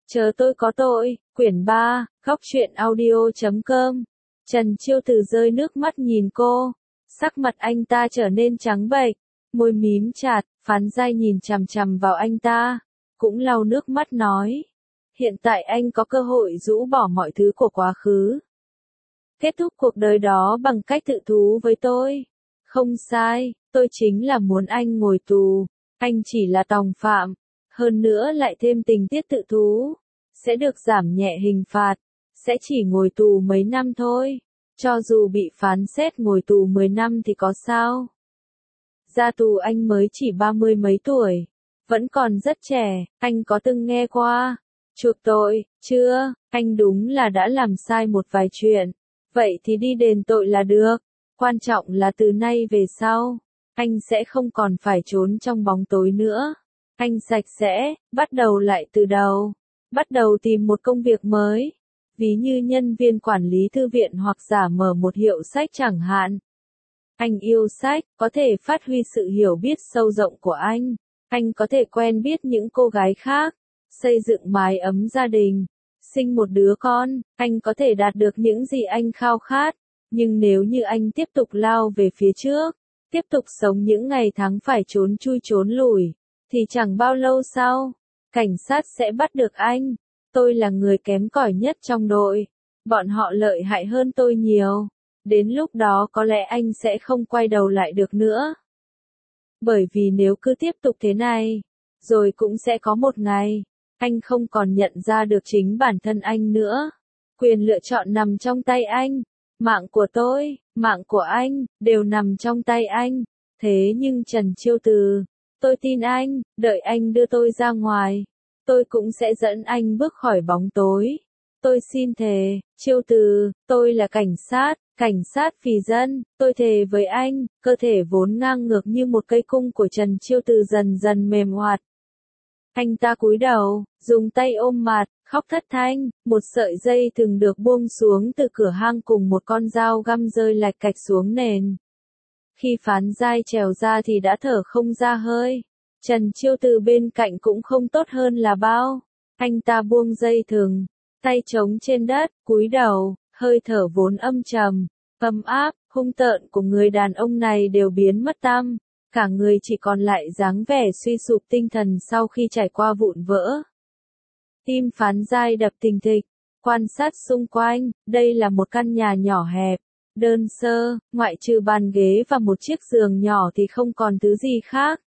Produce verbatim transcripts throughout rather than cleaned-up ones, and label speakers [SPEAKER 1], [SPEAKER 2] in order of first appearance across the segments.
[SPEAKER 1] Chờ tôi có tội, quyển ba, góc truyện audio chấm com. Trần Chiêu Từ rơi nước mắt nhìn cô, sắc mặt anh ta trở nên trắng bệch, môi mím chặt, Phán Giai nhìn chằm chằm vào anh ta, cũng lau nước mắt nói. Hiện tại anh có cơ hội rũ bỏ mọi thứ của quá khứ. Kết thúc cuộc đời đó bằng cách tự thú với tôi. Không sai, tôi chính là muốn anh ngồi tù, anh chỉ là tòng phạm, hơn nữa lại thêm tình tiết tự thú, sẽ được giảm nhẹ hình phạt, sẽ chỉ ngồi tù mấy năm thôi, cho dù bị phán xét ngồi tù mười năm thì có sao? Ra tù anh mới chỉ ba mươi mấy tuổi, vẫn còn rất trẻ, anh có từng nghe qua chuộc tội, chưa? Anh đúng là đã làm sai một vài chuyện, vậy thì đi đền tội là được, quan trọng là từ nay về sau, anh sẽ không còn phải trốn trong bóng tối nữa. Anh sạch sẽ, bắt đầu lại từ đầu, bắt đầu tìm một công việc mới, ví như nhân viên quản lý thư viện hoặc giả mở một hiệu sách chẳng hạn. Anh yêu sách, có thể phát huy sự hiểu biết sâu rộng của anh, anh có thể quen biết những cô gái khác, xây dựng mái ấm gia đình, sinh một đứa con, anh có thể đạt được những gì anh khao khát, nhưng nếu như anh tiếp tục lao về phía trước, tiếp tục sống những ngày tháng phải trốn chui trốn lủi, thì chẳng bao lâu sau, cảnh sát sẽ bắt được anh. Tôi là người kém cỏi nhất trong đội, bọn họ lợi hại hơn tôi nhiều, đến lúc đó có lẽ anh sẽ không quay đầu lại được nữa. Bởi vì nếu cứ tiếp tục thế này, rồi cũng sẽ có một ngày, anh không còn nhận ra được chính bản thân anh nữa. Quyền lựa chọn nằm trong tay anh, mạng của tôi, mạng của anh, đều nằm trong tay anh. Thế nhưng Trần Chiêu Từ, tôi tin anh, đợi anh đưa tôi ra ngoài, tôi cũng sẽ dẫn anh bước khỏi bóng tối. Tôi xin thề, Chiêu Từ, tôi là cảnh sát, cảnh sát vì dân, tôi thề với anh. Cơ thể vốn ngang ngược như một cây cung của Trần Chiêu Từ dần dần mềm hoạt. Anh ta cúi đầu, dùng tay ôm mặt, khóc thất thanh, một sợi dây thừng được buông xuống từ cửa hang cùng một con dao găm rơi lạch cạch xuống nền. Khi Phán Giai trèo ra thì đã thở không ra hơi. Trần Chiêu Từ bên cạnh cũng không tốt hơn là bao. Anh ta buông dây thừng, tay trống trên đất, cúi đầu, hơi thở vốn âm trầm, ấm áp, hung tợn của người đàn ông này đều biến mất tăm. Cả người chỉ còn lại dáng vẻ suy sụp tinh thần sau khi trải qua vụn vỡ. Tim Phán Giai đập thình thịch, quan sát xung quanh, đây là một căn nhà nhỏ hẹp, đơn sơ, ngoại trừ bàn ghế và một chiếc giường nhỏ thì không còn thứ gì khác.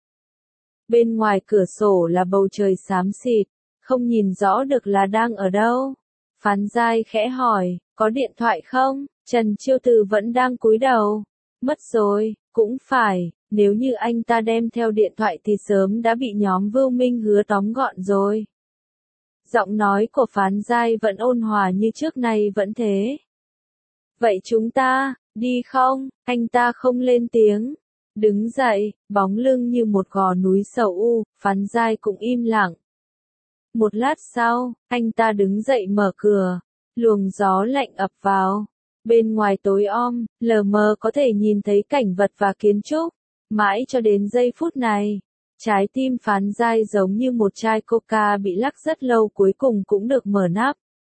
[SPEAKER 1] Bên ngoài cửa sổ là bầu trời xám xịt, không nhìn rõ được là đang ở đâu. Phán Giai khẽ hỏi, có điện thoại không? Trần Chiêu Từ vẫn đang cúi đầu. Mất rồi, cũng phải, nếu như anh ta đem theo điện thoại thì sớm đã bị nhóm Vưu Minh Hứa tóm gọn rồi. Giọng nói của Phán Giai vẫn ôn hòa như trước này vẫn thế. Vậy chúng ta, đi không? Anh ta không lên tiếng. Đứng dậy, bóng lưng như một gò núi sầu u, Phán Giai cũng im lặng. Một lát sau, anh ta đứng dậy mở cửa, luồng gió lạnh ập vào. Bên ngoài tối om, lờ mờ có thể nhìn thấy cảnh vật và kiến trúc. Mãi cho đến giây phút này, trái tim Phán Giai giống như một chai coca bị lắc rất lâu cuối cùng cũng được mở nắp.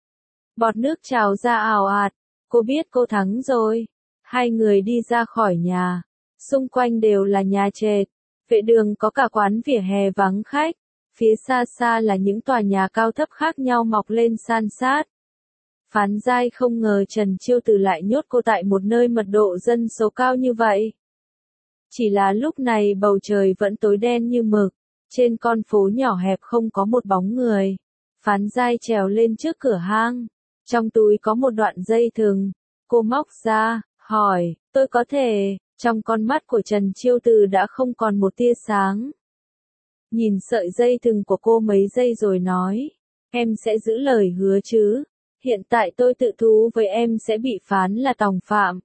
[SPEAKER 1] Bọt nước trào ra ào ạt, cô biết cô thắng rồi. Hai người đi ra khỏi nhà, xung quanh đều là nhà trệt, vệ đường có cả quán vỉa hè vắng khách, phía xa xa là những tòa nhà cao thấp khác nhau mọc lên san sát. Phán Giai không ngờ Trần Chiêu Từ lại nhốt cô tại một nơi mật độ dân số cao như vậy. Chỉ là lúc này bầu trời vẫn tối đen như mực, trên con phố nhỏ hẹp không có một bóng người. Phán Giai trèo lên trước cửa hang, trong túi có một đoạn dây thừng, cô móc ra, hỏi, tôi có thể, trong con mắt của Trần Chiêu Từ đã không còn một tia sáng. Nhìn sợi dây thừng của cô mấy giây rồi nói, em sẽ giữ lời hứa chứ, hiện tại tôi tự thú với em sẽ bị phán là tòng phạm.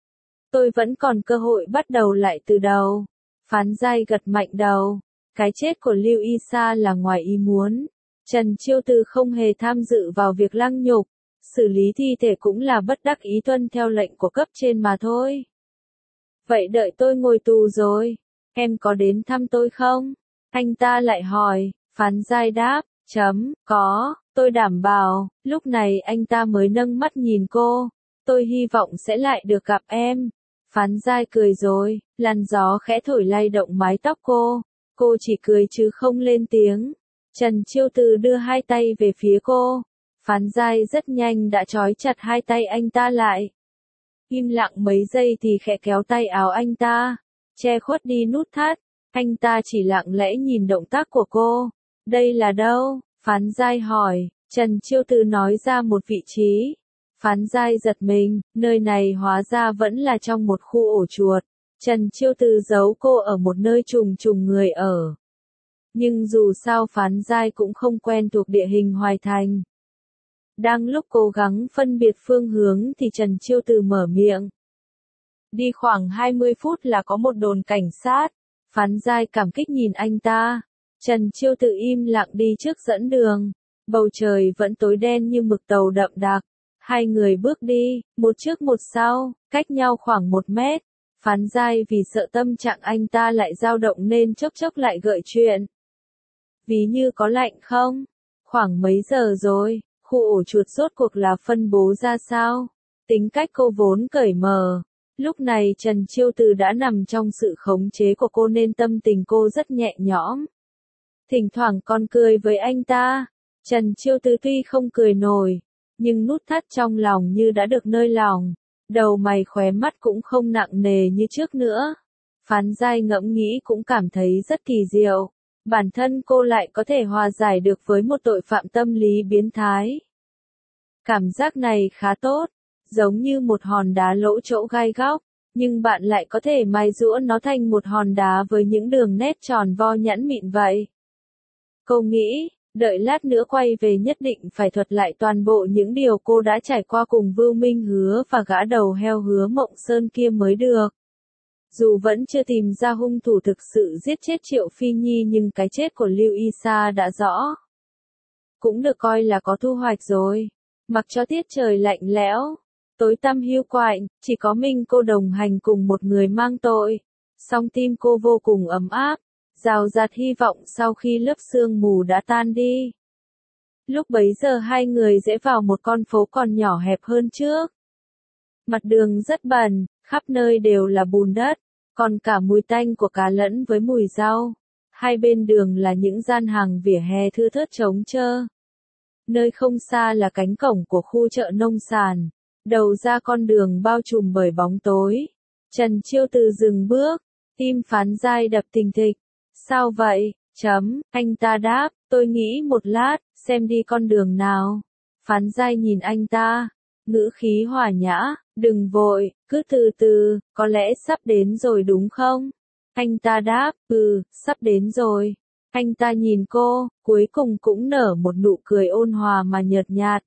[SPEAKER 1] Tôi vẫn còn cơ hội bắt đầu lại từ đầu. Phán Giai gật mạnh đầu. Cái chết của Lưu Y Sa là ngoài ý muốn. Trần Chiêu Từ không hề tham dự vào việc lăng nhục. Xử lý thi thể cũng là bất đắc ý tuân theo lệnh của cấp trên mà thôi. Vậy đợi tôi ngồi tù rồi, em có đến thăm tôi không? Anh ta lại hỏi. Phán Giai đáp, chấm, có, tôi đảm bảo, lúc này anh ta mới nâng mắt nhìn cô, tôi hy vọng sẽ lại được gặp em. Phán Giai cười rồi, làn gió khẽ thổi lay động mái tóc cô, cô chỉ cười chứ không lên tiếng. Trần Chiêu Từ đưa hai tay về phía cô, Phán Giai rất nhanh đã trói chặt hai tay anh ta lại. Im lặng mấy giây thì khẽ kéo tay áo anh ta, che khuất đi nút thắt, anh ta chỉ lặng lẽ nhìn động tác của cô. Đây là đâu? Phán Giai hỏi, Trần Chiêu Từ nói ra một vị trí. Phán Giai giật mình, nơi này hóa ra vẫn là trong một khu ổ chuột. Trần Chiêu Từ giấu cô ở một nơi trùng trùng người ở. Nhưng dù sao Phán Giai cũng không quen thuộc địa hình Hoài Thành. Đang lúc cố gắng phân biệt phương hướng thì Trần Chiêu Từ mở miệng. Đi khoảng hai mươi phút là có một đồn cảnh sát. Phán Giai cảm kích nhìn anh ta. Trần Chiêu Từ im lặng đi trước dẫn đường. Bầu trời vẫn tối đen như mực tàu đậm đặc. Hai người bước đi, một trước một sau, cách nhau khoảng một mét. Phán Giai vì sợ tâm trạng anh ta lại dao động nên chốc chốc lại gợi chuyện. Ví như có lạnh không? Khoảng mấy giờ rồi? Khu ổ chuột rốt cuộc là phân bố ra sao? Tính cách cô vốn cởi mở. Lúc này Trần Chiêu Từ đã nằm trong sự khống chế của cô nên tâm tình cô rất nhẹ nhõm. Thỉnh thoảng còn cười với anh ta. Trần Chiêu Từ tuy không cười nổi, nhưng nút thắt trong lòng như đã được nới lỏng. Đầu mày khóe mắt cũng không nặng nề như trước nữa. Phán Giai ngẫm nghĩ cũng cảm thấy rất kỳ diệu. Bản thân cô lại có thể hòa giải được với một tội phạm tâm lý biến thái. Cảm giác này khá tốt, giống như một hòn đá lỗ chỗ gai góc, nhưng bạn lại có thể mài giũa nó thành một hòn đá với những đường nét tròn vo nhẵn mịn vậy. Cô nghĩ, đợi lát nữa quay về nhất định phải thuật lại toàn bộ những điều cô đã trải qua cùng Vưu Minh Hứa và gã đầu heo Hứa Mộng Sơn kia mới được. Dù vẫn chưa tìm ra hung thủ thực sự giết chết Triệu Phi Nhi nhưng cái chết của Lưu Y Sa đã rõ. Cũng được coi là có thu hoạch rồi. Mặc cho tiết trời lạnh lẽo, tối tăm hiu quạnh, chỉ có mình cô đồng hành cùng một người mang tội. Song tim cô vô cùng ấm áp, rào rạt hy vọng sau khi lớp sương mù đã tan đi. Lúc bấy giờ hai người rẽ vào một con phố còn nhỏ hẹp hơn trước. Mặt đường rất bẩn, khắp nơi đều là bùn đất, còn cả mùi tanh của cá lẫn với mùi rau. Hai bên đường là những gian hàng vỉa hè thưa thớt trống trơ. Nơi không xa là cánh cổng của khu chợ nông sản. Đầu ra con đường bao trùm bởi bóng tối. Trần Chiêu Từ dừng bước, tim Phán Giai đập thình thịch. Sao vậy? Chấm, anh ta đáp, tôi nghĩ một lát, xem đi con đường nào. Phán Giai nhìn anh ta, ngữ khí hòa nhã, đừng vội, cứ từ từ, có lẽ sắp đến rồi đúng không? Anh ta đáp, ừ, sắp đến rồi. Anh ta nhìn cô, cuối cùng cũng nở một nụ cười ôn hòa mà nhợt nhạt.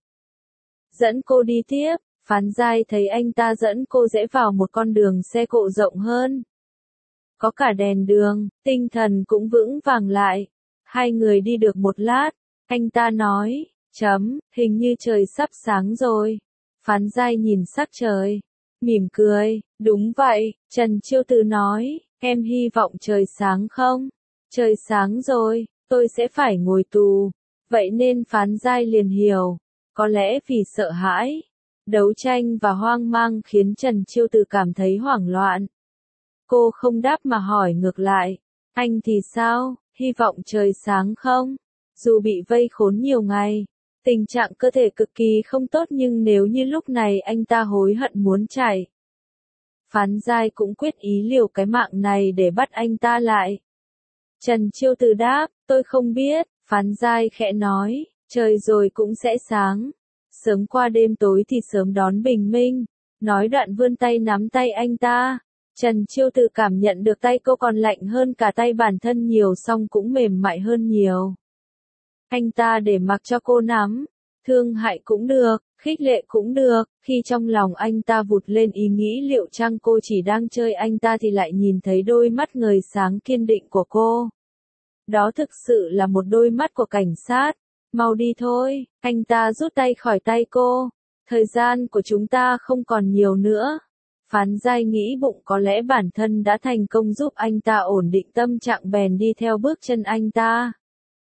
[SPEAKER 1] Dẫn cô đi tiếp, Phán Giai thấy anh ta dẫn cô rẽ vào một con đường xe cộ rộng hơn. Có cả đèn đường, tinh thần cũng vững vàng lại. Hai người đi được một lát, anh ta nói, chấm, hình như trời sắp sáng rồi. Phán Giai nhìn sắc trời, mỉm cười, đúng vậy, Trần Chiêu Từ nói, em hy vọng trời sáng không? Trời sáng rồi, tôi sẽ phải ngồi tù. Vậy nên Phán Giai liền hiểu, có lẽ vì sợ hãi, đấu tranh và hoang mang khiến Trần Chiêu Từ cảm thấy hoảng loạn. Cô không đáp mà hỏi ngược lại, anh thì sao, hy vọng trời sáng không? Dù bị vây khốn nhiều ngày, tình trạng cơ thể cực kỳ không tốt nhưng nếu như lúc này anh ta hối hận muốn chạy. Phán Giai cũng quyết ý liều cái mạng này để bắt anh ta lại. Trần Chiêu Từ đáp, tôi không biết, Phán Giai khẽ nói, trời rồi cũng sẽ sáng. Sớm qua đêm tối thì sớm đón bình minh. Nói đoạn vươn tay nắm tay anh ta. Trần Chiêu Từ cảm nhận được tay cô còn lạnh hơn cả tay bản thân nhiều song cũng mềm mại hơn nhiều. Anh ta để mặc cho cô nắm. Thương hại cũng được, khích lệ cũng được. Khi trong lòng anh ta vụt lên ý nghĩ liệu chăng cô chỉ đang chơi anh ta thì lại nhìn thấy đôi mắt ngời sáng kiên định của cô. Đó thực sự là một đôi mắt của cảnh sát. Mau đi thôi, anh ta rút tay khỏi tay cô. Thời gian của chúng ta không còn nhiều nữa. Phán Giai nghĩ bụng có lẽ bản thân đã thành công giúp anh ta ổn định tâm trạng bèn đi theo bước chân anh ta.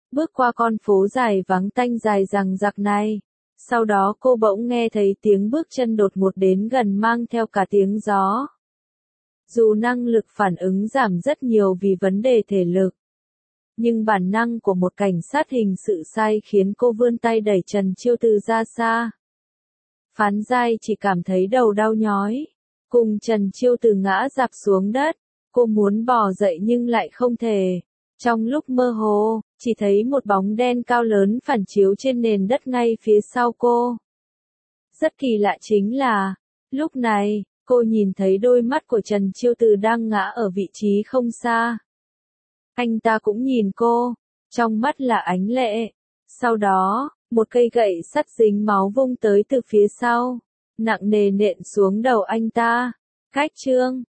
[SPEAKER 1] bước qua con phố dài vắng tanh dài dằng dặc này. Sau đó cô bỗng nghe thấy tiếng bước chân đột ngột đến gần mang theo cả tiếng gió. Dù năng lực phản ứng giảm rất nhiều vì vấn đề thể lực, nhưng bản năng của một cảnh sát hình sự sai khiến cô vươn tay đẩy Trần Chiêu Từ ra xa. Phán Giai chỉ cảm thấy đầu đau nhói, cùng Trần Chiêu Từ ngã rạp xuống đất, cô muốn bò dậy nhưng lại không thể. Trong lúc mơ hồ, chỉ thấy một bóng đen cao lớn phản chiếu trên nền đất ngay phía sau cô. Rất kỳ lạ chính là, lúc này, cô nhìn thấy đôi mắt của Trần Chiêu Từ đang ngã ở vị trí không xa. Anh ta cũng nhìn cô, trong mắt là ánh lệ. Sau đó, một cây gậy sắt dính máu vung tới từ phía sau, nặng nề nện xuống đầu anh ta. Cách chương